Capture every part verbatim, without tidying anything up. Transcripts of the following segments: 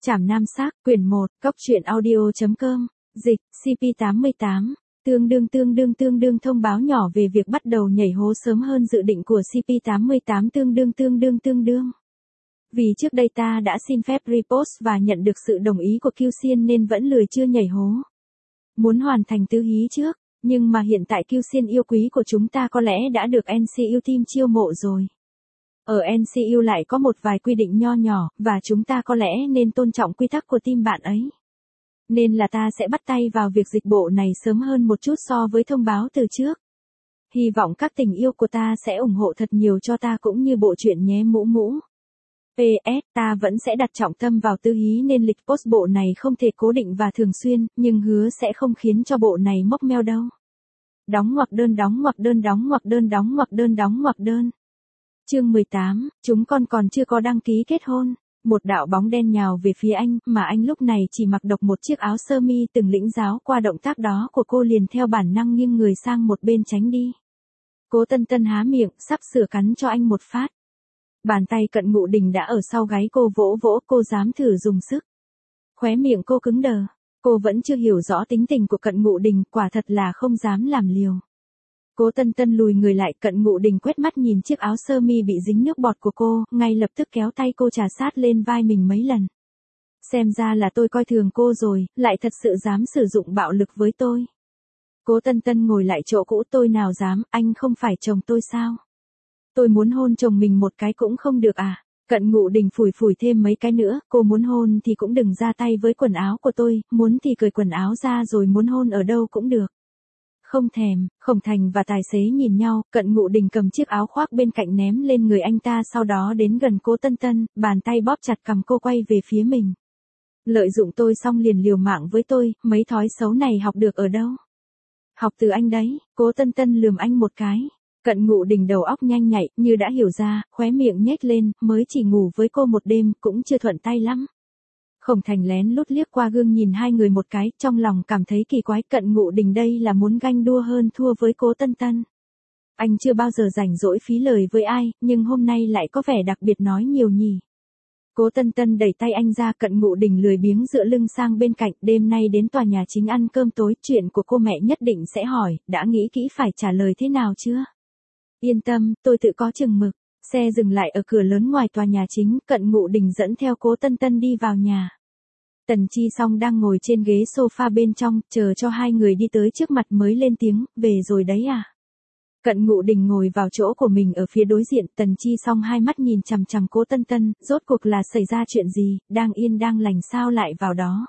Trảm Nam Xác, quyển một, Cóc truyện audio chấm com, dịch, xê pê tám mươi tám, tương đương tương đương tương đương thông báo nhỏ về việc bắt đầu nhảy hố sớm hơn dự định của xê pê tám mươi tám tương đương tương đương tương đương. Vì trước đây ta đã xin phép repost và nhận được sự đồng ý của Kiêu Xiên nên vẫn lười chưa nhảy hố. Muốn hoàn thành tứ hí trước, nhưng mà hiện tại Kiêu Xiên yêu quý của chúng ta có lẽ đã được en xê u team chiêu mộ rồi. Ở en xê u lại có một vài quy định nho nhỏ, và chúng ta có lẽ nên tôn trọng quy tắc của team bạn ấy. Nên là ta sẽ bắt tay vào việc dịch bộ này sớm hơn một chút so với thông báo từ trước. Hy vọng các tình yêu của ta sẽ ủng hộ thật nhiều cho ta cũng như bộ truyện nhé mũ mũ. pê ét, ta vẫn sẽ đặt trọng tâm vào tứ hí nên lịch post bộ này không thể cố định và thường xuyên, nhưng hứa sẽ không khiến cho bộ này mốc meo đâu. Đóng ngoặc đơn đóng ngoặc đơn đóng ngoặc đơn đóng ngoặc đơn đóng ngoặc đơn. Chương mười tám, chúng con còn chưa có đăng ký kết hôn. Một đạo bóng đen nhào về phía anh, mà anh lúc này chỉ mặc độc một chiếc áo sơ mi từng lĩnh giáo qua động tác đó của cô liền theo bản năng nghiêng người sang một bên tránh đi. Cố Tân Tân há miệng, sắp sửa cắn cho anh một phát. Bàn tay Cận Ngụ Đình đã ở sau gáy cô vỗ vỗ, cô dám thử dùng sức. Khóe miệng cô cứng đờ, cô vẫn chưa hiểu rõ tính tình của Cận Ngụ Đình, quả thật là không dám làm liều. Cố Tân Tân lùi người lại, Cận Ngụ Đình quét mắt nhìn chiếc áo sơ mi bị dính nước bọt của cô, ngay lập tức kéo tay cô trà sát lên vai mình mấy lần. Xem ra là tôi coi thường cô rồi, lại thật sự dám sử dụng bạo lực với tôi. Cố Tân Tân ngồi lại chỗ cũ, tôi nào dám, anh không phải chồng tôi sao? Tôi muốn hôn chồng mình một cái cũng không được à? Cận Ngụ Đình phủi phủi thêm mấy cái nữa, cô muốn hôn thì cũng đừng ra tay với quần áo của tôi, muốn thì cởi quần áo ra rồi muốn hôn ở đâu cũng được. Không thèm. Khổng Thành và tài xế nhìn nhau, Cận Ngụ Đình cầm chiếc áo khoác bên cạnh ném lên người anh ta, sau đó đến gần Cố Tân Tân, bàn tay bóp chặt cằm cô quay về phía mình. Lợi dụng tôi xong liền liều mạng với tôi, mấy thói xấu này học được ở đâu? Học từ anh đấy. Cố Tân Tân lườm anh một cái. Cận Ngụ Đình đầu óc nhanh nhạy, như đã hiểu ra, khóe miệng nhếch lên, mới chỉ ngủ với cô một đêm, cũng chưa thuận tay lắm. Khổng Thành lén lút liếc qua gương nhìn hai người một cái, trong lòng cảm thấy kỳ quái, Cận Ngụ Đình đây là muốn ganh đua hơn thua với Cố Tân Tân. Anh chưa bao giờ rảnh rỗi phí lời với ai, nhưng hôm nay lại có vẻ đặc biệt nói nhiều nhỉ. Cố Tân Tân đẩy tay anh ra, Cận Ngụ Đình lười biếng dựa lưng sang bên cạnh, đêm nay đến tòa nhà chính ăn cơm tối, chuyện của cô mẹ nhất định sẽ hỏi, đã nghĩ kỹ phải trả lời thế nào chưa? Yên tâm, tôi tự có chừng mực. Xe dừng lại ở cửa lớn ngoài tòa nhà chính, Cận Ngụ Đình dẫn theo Cố Tân Tân đi vào nhà. Tần Chi Song đang ngồi trên ghế sofa bên trong, chờ cho hai người đi tới trước mặt mới lên tiếng, về rồi đấy à? Cận Ngụ Đình ngồi vào chỗ của mình ở phía đối diện, Tần Chi Song hai mắt nhìn chằm chằm Cố Tân Tân, rốt cuộc là xảy ra chuyện gì, đang yên đang lành sao lại vào đó?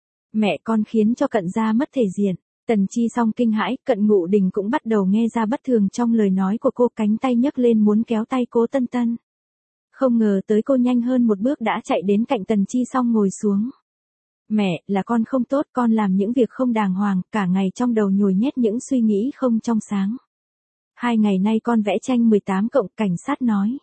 Mẹ con khiến cho Cận gia mất thể diện. Tần Chi Song kinh hãi, Cận Ngụ Đình cũng bắt đầu nghe ra bất thường trong lời nói của cô, cánh tay nhấc lên muốn kéo tay Cố Tân Tân. Không ngờ tới cô nhanh hơn một bước đã chạy đến cạnh Tần Chi Song ngồi xuống. Mẹ, là con không tốt, con làm những việc không đàng hoàng, cả ngày trong đầu nhồi nhét những suy nghĩ không trong sáng. Hai ngày nay con vẽ tranh mười tám cộng, cảnh sát nói.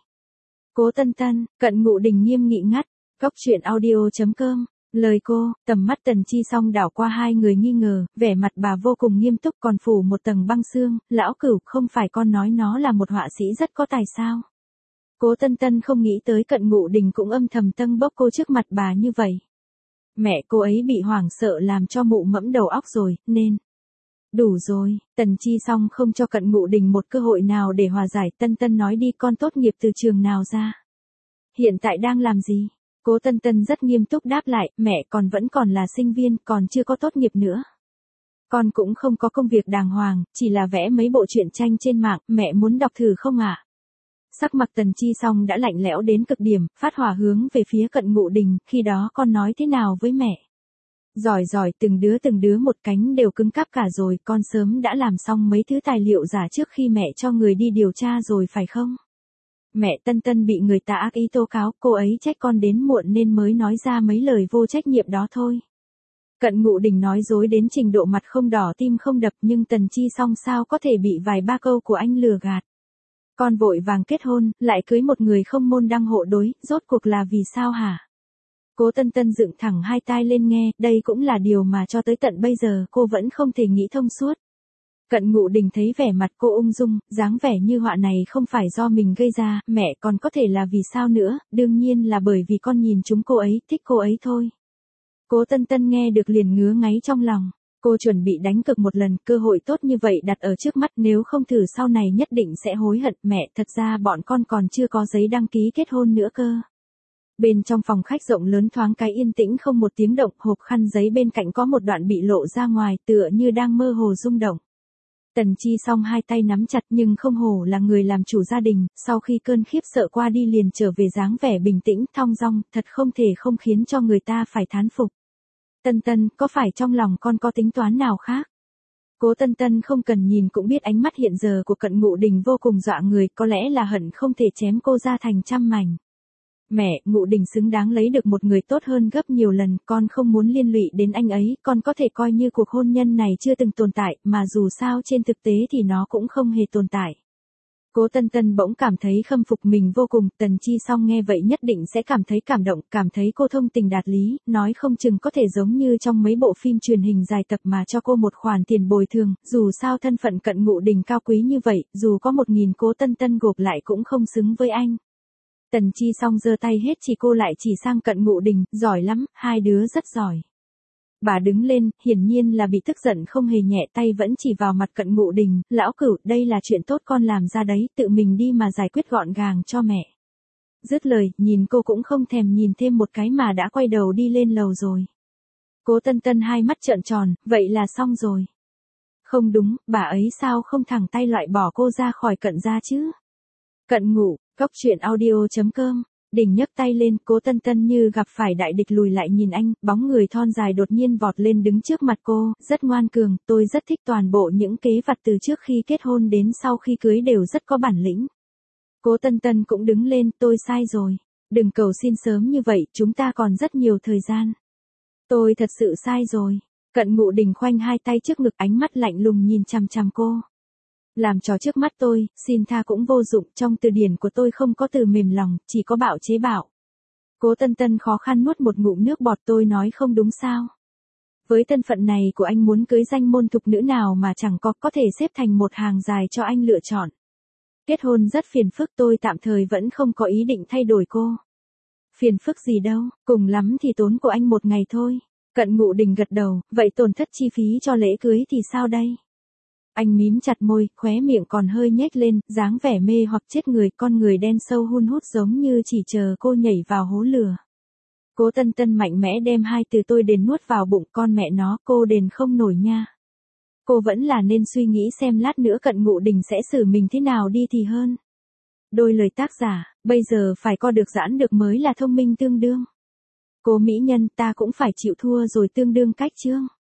Cố Tân Tân, Cận Ngụ Đình nghiêm nghị ngắt, Cóc truyện audio chấm com. Lời cô, tầm mắt Tần Chi Song đảo qua hai người nghi ngờ, vẻ mặt bà vô cùng nghiêm túc, còn phủ một tầng băng xương, lão Cửu, không phải con nói nó là một họa sĩ rất có tài sao? Cố Tân Tân không nghĩ tới Cận Ngụ Đình cũng âm thầm tâng bốc cô trước mặt bà như vậy. Mẹ cô ấy bị hoảng sợ làm cho mụ mẫm đầu óc rồi, nên... Đủ rồi, Tần Chi Song không cho Cận Ngụ Đình một cơ hội nào để hòa giải. Tân Tân nói đi, con tốt nghiệp từ trường nào ra? Hiện tại đang làm gì? Cố Tân Tân rất nghiêm túc đáp lại, mẹ còn vẫn còn là sinh viên, còn chưa có tốt nghiệp nữa. Con cũng không có công việc đàng hoàng, chỉ là vẽ mấy bộ truyện tranh trên mạng, mẹ muốn đọc thử không ạ? À? Sắc mặt Tần Chi Song đã lạnh lẽo đến cực điểm, phát hỏa hướng về phía Cận Ngụ Đình, khi đó con nói thế nào với mẹ? Giỏi giỏi, từng đứa từng đứa một cánh đều cứng cáp cả rồi, con sớm đã làm xong mấy thứ tài liệu giả trước khi mẹ cho người đi điều tra rồi phải không? Mẹ, Tân Tân bị người ta ác ý tố cáo, cô ấy trách con đến muộn nên mới nói ra mấy lời vô trách nhiệm đó thôi. Cận Ngụ Đình nói dối đến trình độ mặt không đỏ tim không đập, nhưng Tần Chi Song sao có thể bị vài ba câu của anh lừa gạt. Con vội vàng kết hôn, lại cưới một người không môn đăng hộ đối, rốt cuộc là vì sao hả? Cố Tân Tân dựng thẳng hai tai lên nghe, đây cũng là điều mà cho tới tận bây giờ cô vẫn không thể nghĩ thông suốt. Cận Ngụ Đình thấy vẻ mặt cô ung dung, dáng vẻ như họa này không phải do mình gây ra, mẹ còn có thể là vì sao nữa, đương nhiên là bởi vì con nhìn chúng cô ấy, thích cô ấy thôi. Cố Tân Tân nghe được liền ngứa ngáy trong lòng. Cô chuẩn bị đánh cược một lần, cơ hội tốt như vậy đặt ở trước mắt, nếu không thử sau này nhất định sẽ hối hận. Mẹ, thật ra bọn con còn chưa có giấy đăng ký kết hôn nữa cơ. Bên trong phòng khách rộng lớn thoáng cái yên tĩnh không một tiếng động, hộp khăn giấy bên cạnh có một đoạn bị lộ ra ngoài, tựa như đang mơ hồ rung động. Tần Chi Song hai tay nắm chặt nhưng không hổ là người làm chủ gia đình, sau khi cơn khiếp sợ qua đi liền trở về dáng vẻ bình tĩnh, thong dong, thật không thể không khiến cho người ta phải thán phục. Tân Tân, có phải trong lòng con có tính toán nào khác? Cố Tân Tân không cần nhìn cũng biết ánh mắt hiện giờ của Cận Ngụ Đình vô cùng dọa người, có lẽ là hận không thể chém cô ra thành trăm mảnh. Mẹ, Ngụ Đình xứng đáng lấy được một người tốt hơn gấp nhiều lần, con không muốn liên lụy đến anh ấy, con có thể coi như cuộc hôn nhân này chưa từng tồn tại, mà dù sao trên thực tế thì nó cũng không hề tồn tại. Cố Tân Tân bỗng cảm thấy khâm phục mình vô cùng, Tần Chi Song nghe vậy nhất định sẽ cảm thấy cảm động, cảm thấy cô thông tình đạt lý, nói không chừng có thể giống như trong mấy bộ phim truyền hình dài tập mà cho cô một khoản tiền bồi thường, dù sao thân phận Cận Ngụ Đình cao quý như vậy, dù có một nghìn Cố Tân Tân gộp lại cũng không xứng với anh. Tần Chi Song giơ tay hết chỉ cô lại chỉ sang Cận Ngụ Đình, giỏi lắm, hai đứa rất giỏi. Bà đứng lên, hiển nhiên là bị tức giận không hề nhẹ, tay vẫn chỉ vào mặt Cận Ngụ Đình, lão cửu, đây là chuyện tốt con làm ra đấy, tự mình đi mà giải quyết gọn gàng cho mẹ. Dứt lời, nhìn cô cũng không thèm nhìn thêm một cái mà đã quay đầu đi lên lầu rồi. Cố Tân Tân hai mắt trợn tròn, vậy là xong rồi. Không đúng, bà ấy sao không thẳng tay loại bỏ cô ra khỏi Cận gia chứ? Cận Ngụ, Cóc Truyện Audio chấm com. Đình nhấc tay lên, Cố Tân Tân như gặp phải đại địch lùi lại nhìn anh, bóng người thon dài đột nhiên vọt lên đứng trước mặt cô, rất ngoan cường, tôi rất thích toàn bộ những kế vặt từ trước khi kết hôn đến sau khi cưới đều rất có bản lĩnh. Cố Tân Tân cũng đứng lên, tôi sai rồi. Đừng cầu xin sớm như vậy, chúng ta còn rất nhiều thời gian. Tôi thật sự sai rồi. Cận Ngụ Đình khoanh hai tay trước ngực, ánh mắt lạnh lùng nhìn chằm chằm cô. Làm trò trước mắt tôi, xin tha cũng vô dụng, trong từ điển của tôi không có từ mềm lòng, chỉ có bạo chế bạo. Cố Tân Tân khó khăn nuốt một ngụm nước bọt, tôi nói không đúng sao. Với thân phận này của anh muốn cưới danh môn thục nữ nào mà chẳng có, có thể xếp thành một hàng dài cho anh lựa chọn. Kết hôn rất phiền phức, tôi tạm thời vẫn không có ý định thay đổi cô. Phiền phức gì đâu, cùng lắm thì tốn của anh một ngày thôi. Cận Ngụ Đình gật đầu, vậy tổn thất chi phí cho lễ cưới thì sao đây? Anh mím chặt môi, khóe miệng còn hơi nhếch lên, dáng vẻ mê hoặc chết người, con người đen sâu hun hút giống như chỉ chờ cô nhảy vào hố lửa. Cố Tân Tân mạnh mẽ đem hai từ tôi đền nuốt vào bụng, con mẹ nó, cô đền không nổi nha. Cô vẫn là nên suy nghĩ xem lát nữa Cận Ngụ Đình sẽ xử mình thế nào đi thì hơn. Đôi lời tác giả, bây giờ phải co được giãn được mới là thông minh tương đương. Cô mỹ nhân, ta cũng phải chịu thua rồi tương đương cách chương.